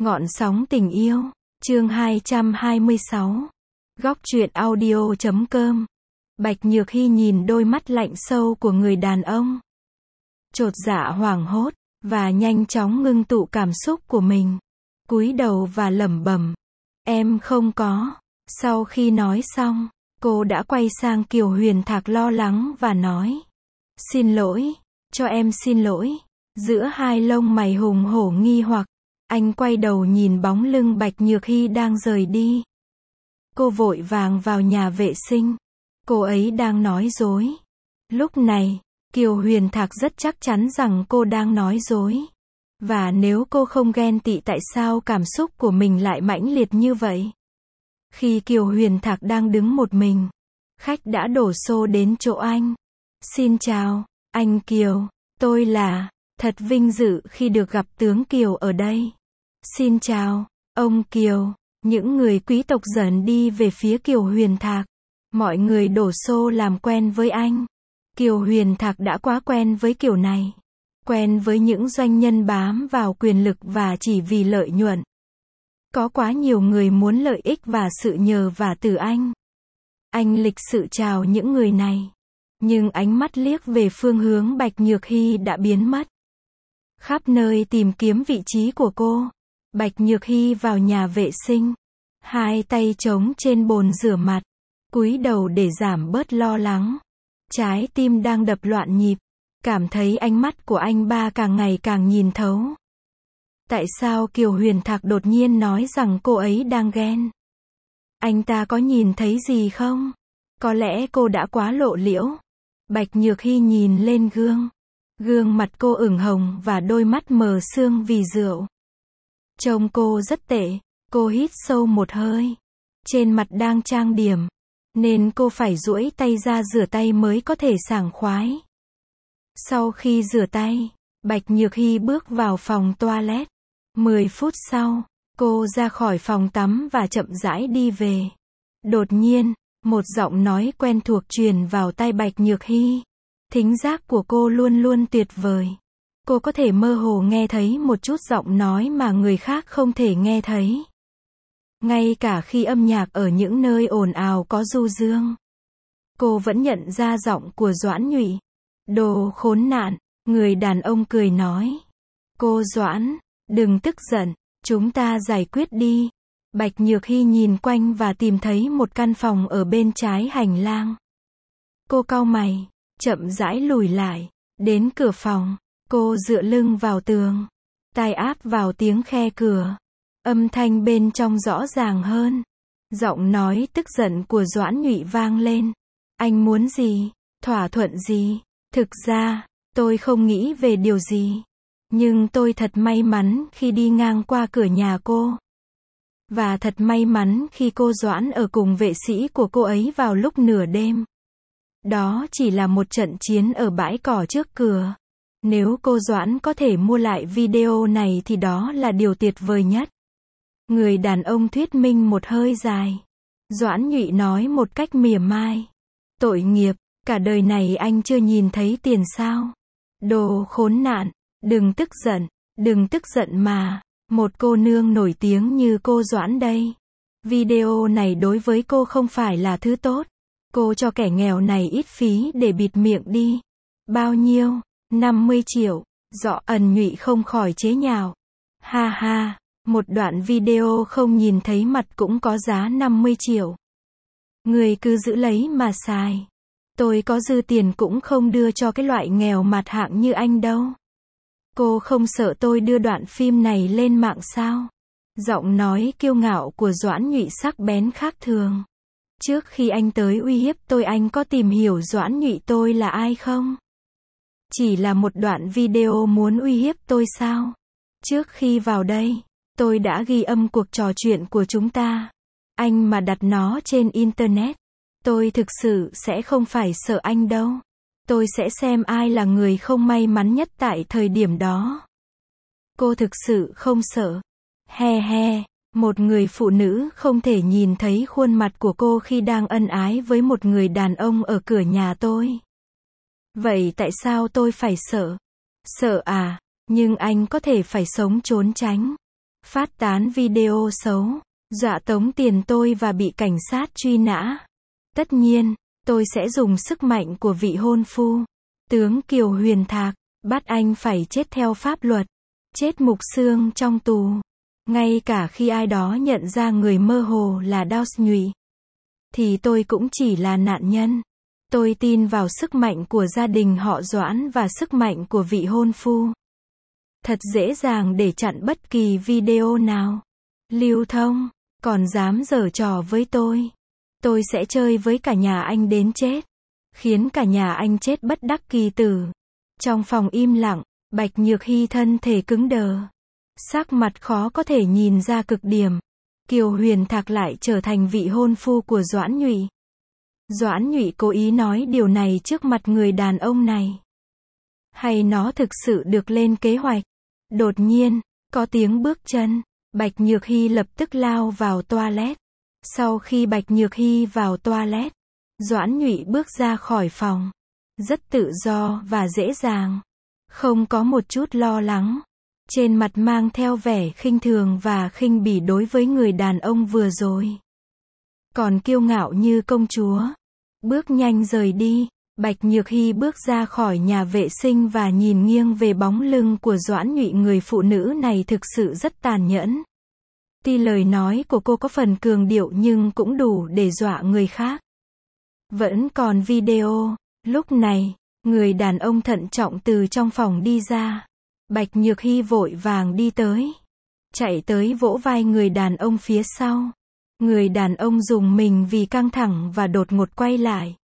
Ngọn sóng tình yêu, chương 226. Góc truyện audio.com. Bạch Nhược Hy nhìn đôi mắt lạnh sâu của người đàn ông. Chột dạ hoảng hốt, và nhanh chóng ngưng tụ cảm xúc của mình. Cúi đầu và lẩm bẩm. Em không có. Sau khi nói xong, cô đã quay sang Kiều Huyền Thạc lo lắng và nói. Xin lỗi, cho em xin lỗi. Giữa hai lông mày hùng hổ nghi hoặc, anh quay đầu nhìn bóng lưng Bạch Nhược Hy đang rời đi. Cô vội vàng vào nhà vệ sinh. Cô ấy đang nói dối. Lúc này, Kiều Huyền Thạc rất chắc chắn rằng cô đang nói dối. Và nếu cô không ghen tị tại sao cảm xúc của mình lại mãnh liệt như vậy? Khi Kiều Huyền Thạc đang đứng một mình, khách đã đổ xô đến chỗ anh. Xin chào, anh Kiều, tôi là, thật vinh dự khi được gặp tướng Kiều ở đây. Xin chào, ông Kiều. Những người quý tộc dần đi về phía Kiều Huyền Thạc. Mọi người đổ xô làm quen với anh. Kiều Huyền Thạc đã quá quen với kiểu này. Quen với những doanh nhân bám vào quyền lực và chỉ vì lợi nhuận. Có quá nhiều người muốn lợi ích và sự nhờ vả từ anh. Anh lịch sự chào những người này. Nhưng ánh mắt liếc về phương hướng Bạch Nhược Hy đã biến mất. Khắp nơi tìm kiếm vị trí của cô. Bạch Nhược Hy vào nhà vệ sinh. Hai tay trống trên bồn rửa mặt. Cúi đầu để giảm bớt lo lắng. Trái tim đang đập loạn nhịp. Cảm thấy ánh mắt của anh ba càng ngày càng nhìn thấu. Tại sao Kiều Huyền Thạc đột nhiên nói rằng cô ấy đang ghen? Anh ta có nhìn thấy gì không? Có lẽ cô đã quá lộ liễu. Bạch Nhược Hy nhìn lên gương. Gương mặt cô ửng hồng và đôi mắt mờ sương vì rượu. Trông cô rất tệ. Cô hít sâu một hơi. Trên mặt đang trang điểm. Nên cô phải duỗi tay ra rửa tay mới có thể sảng khoái. Sau khi rửa tay, Bạch Nhược Hy bước vào phòng toilet. 10 phút sau, cô ra khỏi phòng tắm và chậm rãi đi về. Đột nhiên, một giọng nói quen thuộc truyền vào tai Bạch Nhược Hy. Thính giác của cô luôn luôn tuyệt vời. Cô có thể mơ hồ nghe thấy một chút giọng nói mà người khác không thể nghe thấy. Ngay cả khi âm nhạc ở những nơi ồn ào có du dương, cô vẫn nhận ra giọng của Doãn Nhụy. Đồ khốn nạn, người đàn ông cười nói. Cô Doãn, đừng tức giận, chúng ta giải quyết đi. Bạch Nhược Hy nhìn quanh và tìm thấy một căn phòng ở bên trái hành lang. Cô cau mày, chậm rãi lùi lại, đến cửa phòng, cô dựa lưng vào tường, tai áp vào tiếng khe cửa. Âm thanh bên trong rõ ràng hơn. Giọng nói tức giận của Doãn Nhụy vang lên. Anh muốn gì? Thỏa thuận gì? Thực ra, tôi không nghĩ về điều gì. Nhưng tôi thật may mắn khi đi ngang qua cửa nhà cô. Và thật may mắn khi cô Doãn ở cùng vệ sĩ của cô ấy vào lúc nửa đêm. Đó chỉ là một trận chiến ở bãi cỏ trước cửa. Nếu cô Doãn có thể mua lại video này thì đó là điều tuyệt vời nhất. Người đàn ông thuyết minh một hơi dài. Doãn Nhụy nói một cách mỉa mai. Tội nghiệp, cả đời này anh chưa nhìn thấy tiền sao? Đồ khốn nạn, đừng tức giận mà. Một cô nương nổi tiếng như cô Doãn đây. Video này đối với cô không phải là thứ tốt. Cô cho kẻ nghèo này ít phí để bịt miệng đi. Bao nhiêu? 50 triệu. Doãn Nhụy không khỏi chế nhạo. Ha ha. Một đoạn video không nhìn thấy mặt cũng có giá 50 triệu. Người cứ giữ lấy mà xài. Tôi có dư tiền cũng không đưa cho cái loại nghèo mạt hạng như anh đâu. Cô không sợ tôi đưa đoạn phim này lên mạng sao? Giọng nói kiêu ngạo của Doãn Nhụy sắc bén khác thường. Trước khi anh tới uy hiếp tôi anh có tìm hiểu Doãn Nhụy tôi là ai không? Chỉ là một đoạn video muốn uy hiếp tôi sao? Trước khi vào đây, tôi đã ghi âm cuộc trò chuyện của chúng ta. Anh mà đặt nó trên Internet, tôi thực sự sẽ không phải sợ anh đâu. Tôi sẽ xem ai là người không may mắn nhất tại thời điểm đó. Cô thực sự không sợ. He he, một người phụ nữ không thể nhìn thấy khuôn mặt của cô khi đang ân ái với một người đàn ông ở cửa nhà tôi. Vậy tại sao tôi phải sợ? Sợ à? Nhưng anh có thể phải sống trốn tránh. phát tán video xấu, dọa tống tiền tôi và bị cảnh sát truy nã. Tất nhiên, tôi sẽ dùng sức mạnh của vị hôn phu, tướng Kiều Huyền Thạc, bắt anh phải chết theo pháp luật, chết mục xương trong tù. Ngay cả khi ai đó nhận ra người mơ hồ là Đao Nhụy, thì tôi cũng chỉ là nạn nhân. Tôi tin vào sức mạnh của gia đình họ Doãn và sức mạnh của vị hôn phu. Thật dễ dàng để chặn bất kỳ video nào lưu thông, còn dám giở trò với tôi. Tôi sẽ chơi với cả nhà anh đến chết, khiến cả nhà anh chết bất đắc kỳ tử. Trong phòng im lặng, Bạch Nhược Hy thân thể cứng đờ, sắc mặt khó có thể nhìn ra cực điểm. Kiều Huyền Thạc lại trở thành vị hôn phu của Doãn Nhụy. Doãn Nhụy cố ý nói điều này trước mặt người đàn ông này, hay nó thực sự được lên kế hoạch? Đột nhiên, có tiếng bước chân. Bạch Nhược Hy lập tức lao vào toilet. Sau khi Bạch Nhược Hy vào toilet, Doãn Nhụy bước ra khỏi phòng. Rất tự do và dễ dàng. Không có một chút lo lắng. Trên mặt mang theo vẻ khinh thường và khinh bỉ đối với người đàn ông vừa rồi. Còn kiêu ngạo như công chúa. Bước nhanh rời đi. Bạch Nhược Hy bước ra khỏi nhà vệ sinh và nhìn nghiêng về bóng lưng của Doãn Nhụy. Người phụ nữ này thực sự rất tàn nhẫn. Tuy lời nói của cô có phần cường điệu nhưng cũng đủ để dọa người khác. Vẫn còn video. Lúc này, người đàn ông thận trọng từ trong phòng đi ra. Bạch Nhược Hy vội vàng đi tới. Chạy tới vỗ vai người đàn ông phía sau. Người đàn ông rùng mình vì căng thẳng và đột ngột quay lại.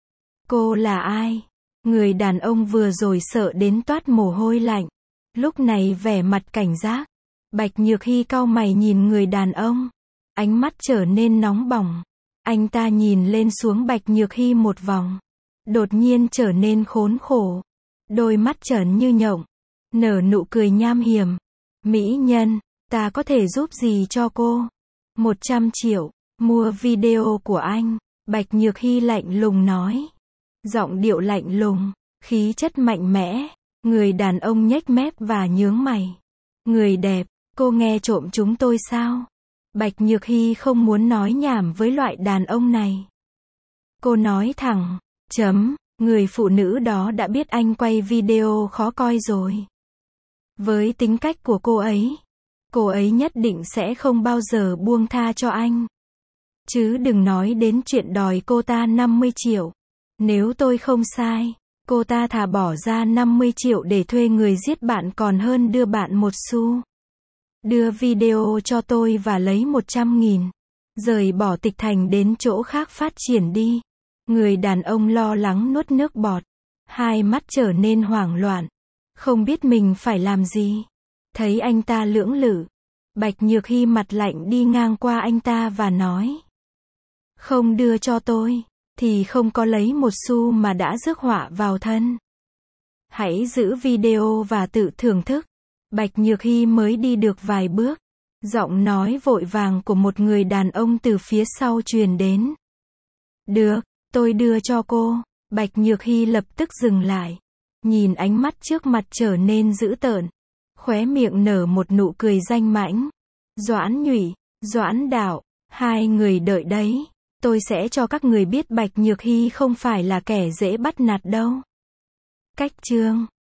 Cô là ai? Người đàn ông vừa rồi sợ đến toát mồ hôi lạnh. Lúc này vẻ mặt cảnh giác. Bạch Nhược Hy cau mày nhìn người đàn ông. Ánh mắt trở nên nóng bỏng. Anh ta nhìn lên xuống Bạch Nhược Hy một vòng. Đột nhiên trở nên khốn khổ. Đôi mắt trởn như nhộng. Nở nụ cười nham hiểm. Mỹ nhân, ta có thể giúp gì cho cô? 100 triệu. Mua video của anh. Bạch Nhược Hy lạnh lùng nói. Giọng điệu lạnh lùng, khí chất mạnh mẽ. Người đàn ông nhếch mép và nhướng mày. Người đẹp, cô nghe trộm chúng tôi sao? Bạch Nhược Hy không muốn nói nhảm với loại đàn ông này. Cô nói thẳng, người phụ nữ đó đã biết anh quay video khó coi rồi. Với tính cách của cô ấy nhất định sẽ không bao giờ buông tha cho anh. Chứ đừng nói đến chuyện đòi cô ta 50 triệu. Nếu tôi không sai, cô ta thà bỏ ra 50 triệu để thuê người giết bạn còn hơn đưa bạn một xu. Đưa video cho tôi và lấy 100.000. Rời bỏ Tịch Thành đến chỗ khác phát triển đi. Người đàn ông lo lắng nuốt nước bọt. Hai mắt trở nên hoảng loạn. Không biết mình phải làm gì. Thấy anh ta lưỡng lự. Bạch Nhược Hy mặt lạnh đi ngang qua anh ta và nói. Không đưa cho tôi, thì không có lấy một xu mà đã rước họa vào thân. Hãy giữ video và tự thưởng thức. Bạch Nhược Hy mới đi được vài bước. Giọng nói vội vàng của một người đàn ông từ phía sau truyền đến. Được, tôi đưa cho cô. Bạch Nhược Hy lập tức dừng lại. Nhìn ánh mắt trước mặt trở nên dữ tợn. Khóe miệng nở một nụ cười danh mãnh. Doãn Nhụy, Doãn Đạo, hai người đợi đấy. Tôi sẽ cho các người biết Bạch Nhược Hy không phải là kẻ dễ bắt nạt đâu. Cách chương